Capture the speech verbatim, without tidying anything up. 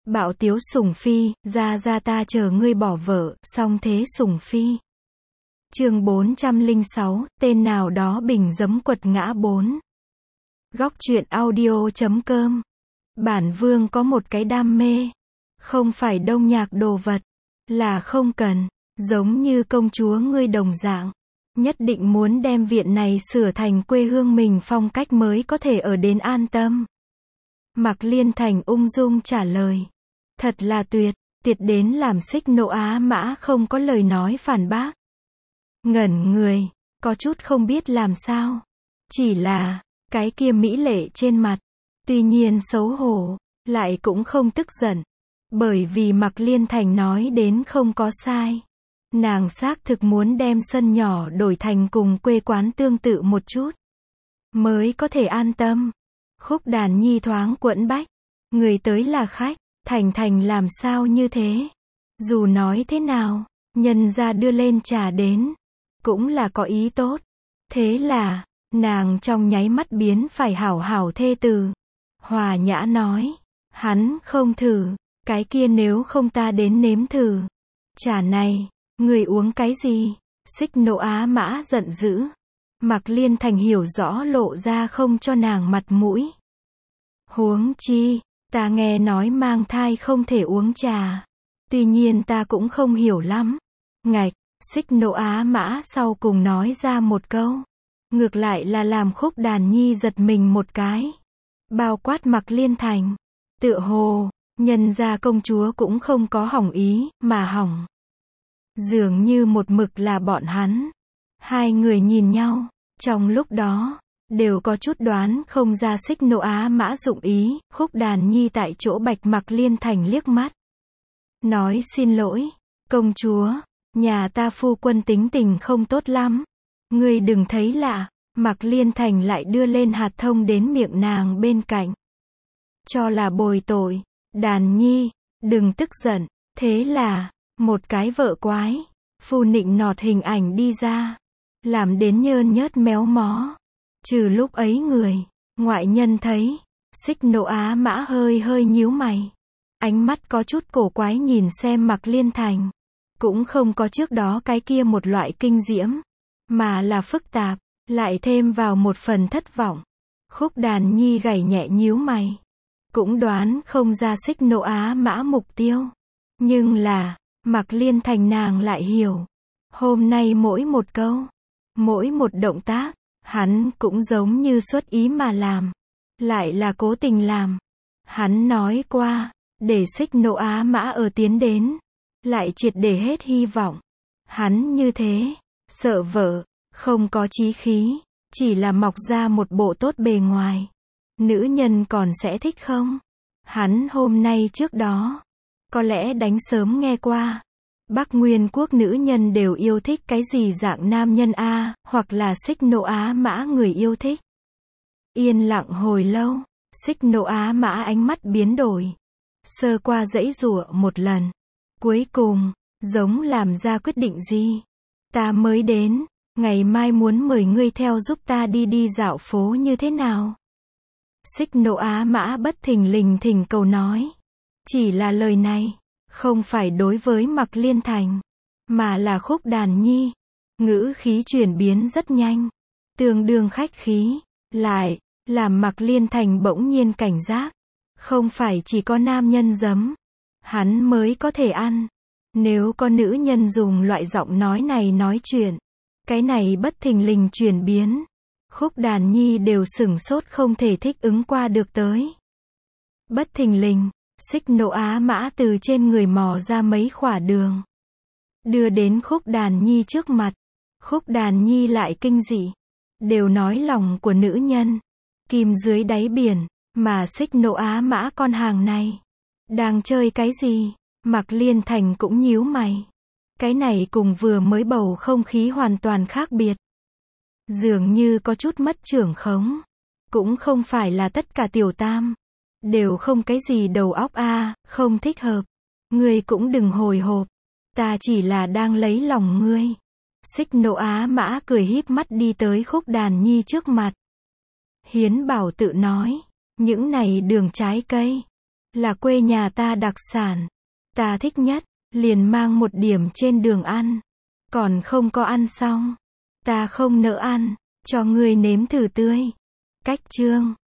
Bạo tiếu sủng phi, ra ra ta chờ ngươi bỏ vợ, song thế sủng phi. Chương bốn trăm lẻ sáu, tên nào đó bình giấm quật ngã bốn. Góc truyện audio chấm com. Bản vương có một cái đam mê. Không phải đông nhạc đồ vật. Là không cần. Giống như công chúa ngươi đồng dạng. Nhất định muốn đem viện này sửa thành quê hương mình phong cách mới có thể ở đến an tâm. Mạc Liên Thành ung dung trả lời. Thật là tuyệt, tuyệt đến làm Xích Nộ Á Mã không có lời nói phản bác. Ngẩn người, có chút không biết làm sao. Chỉ là, cái kia mỹ lệ trên mặt, tuy nhiên xấu hổ, lại cũng không tức giận. Bởi vì Mạc Liên Thành nói đến không có sai. Nàng xác thực muốn đem sân nhỏ đổi thành cùng quê quán tương tự một chút. Mới có thể an tâm. Khúc Đàn Nhi thoáng quẫn bách. Người tới là khách, Thành Thành làm sao như thế? Dù nói thế nào, nhân gia đưa lên trà đến. Cũng là có ý tốt. Thế là, nàng trong nháy mắt biến phải hảo hảo thê từ. Hòa nhã nói. Hắn không thử, cái kia nếu không ta đến nếm thử. Trà này, người uống cái gì? Xích Nộ Á Mã giận dữ. Mạc Liên Thành hiểu rõ lộ ra không cho nàng mặt mũi. Huống chi, ta nghe nói mang thai không thể uống trà. Tuy nhiên ta cũng không hiểu lắm. Ngạch, Xích Nộ Á Mã sau cùng nói ra một câu. Ngược lại là làm Khúc Đàn Nhi giật mình một cái. Bao quát Mạc Liên Thành. Tựa hồ, nhân gia công chúa cũng không có hỏng ý, mà hỏng. Dường như một mực là bọn hắn. Hai người nhìn nhau, trong lúc đó, đều có chút đoán không ra Xích Nộ Á Mã dụng ý. Khúc Đàn Nhi tại chỗ bạch Mạc Liên Thành liếc mắt. Nói xin lỗi, công chúa, nhà ta phu quân tính tình không tốt lắm. Ngươi đừng thấy lạ. Mạc Liên Thành lại đưa lên hạt thông đến miệng nàng bên cạnh. Cho là bồi tội. Đàn Nhi, đừng tức giận. Thế là, một cái vợ quái, phu nịnh nọt hình ảnh đi ra. Làm đến nhơn nhớt méo mó. Trừ lúc ấy người, ngoại nhân thấy. Xích Nộ Á Mã hơi hơi nhíu mày. Ánh mắt có chút cổ quái nhìn xem Mạc Liên Thành. Cũng không có trước đó cái kia một loại kinh diễm. Mà là phức tạp, lại thêm vào một phần thất vọng. Khúc Đàn Nhi gảy nhẹ nhíu mày. Cũng đoán không ra Xích Nộ Á Mã mục tiêu. Nhưng là, Mạc Liên Thành nàng lại hiểu. Hôm nay mỗi một câu, mỗi một động tác, hắn cũng giống như xuất ý mà làm. Lại là cố tình làm. Hắn nói qua, để Xích Nộ Á Mã ở tiến đến. Lại triệt để hết hy vọng. Hắn như thế, sợ vợ, không có chí khí, chỉ là mọc ra một bộ tốt bề ngoài. Nữ nhân còn sẽ thích không? Hắn hôm nay trước đó, có lẽ đánh sớm nghe qua. Bắc Nguyên quốc nữ nhân đều yêu thích cái gì dạng nam nhân a, hoặc là Xích Nộ Á Mã người yêu thích. Yên lặng hồi lâu, Xích Nộ Á Mã ánh mắt biến đổi. Sơ qua dãy giụa một lần. Cuối cùng, giống làm ra quyết định gì? Ta mới đến, ngày mai muốn mời ngươi theo giúp ta đi đi dạo phố như thế nào? Xích Nộ Á Mã bất thình lình thỉnh cầu nói. Chỉ là lời này, không phải đối với Mạc Liên Thành, mà là Khúc Đàn Nhi. Ngữ khí chuyển biến rất nhanh, tương đương khách khí, lại, làm Mạc Liên Thành bỗng nhiên cảnh giác. Không phải chỉ có nam nhân giấm, hắn mới có thể ăn. Nếu có nữ nhân dùng loại giọng nói này nói chuyện, cái này bất thình lình chuyển biến. Khúc Đàn Nhi đều sửng sốt không thể thích ứng qua được tới. Bất thình lình, Xích Nộ Á Mã từ trên người mò ra mấy khỏa đường. Đưa đến Khúc Đàn Nhi trước mặt. Khúc Đàn Nhi lại kinh dị. Đều nói lòng của nữ nhân. Kim dưới đáy biển, mà Xích Nộ Á Mã con hàng này. Đang chơi cái gì? Mạc Liên Thành cũng nhíu mày. Cái này cùng vừa mới bầu không khí hoàn toàn khác biệt. Dường như có chút mất trưởng khống. Cũng không phải là tất cả tiểu tam. Đều không cái gì đầu óc a, à, không thích hợp. Ngươi cũng đừng hồi hộp. Ta chỉ là đang lấy lòng ngươi. Xích Nộ Á Mã cười híp mắt đi tới Khúc Đàn Nhi trước mặt. Hiến Bảo tự nói. Những này đường trái cây. là quê nhà ta đặc sản. Ta thích nhất, liền mang một điểm trên đường ăn. Còn không có ăn xong, ta không nỡ ăn, cho ngươi nếm thử tươi. Cách chương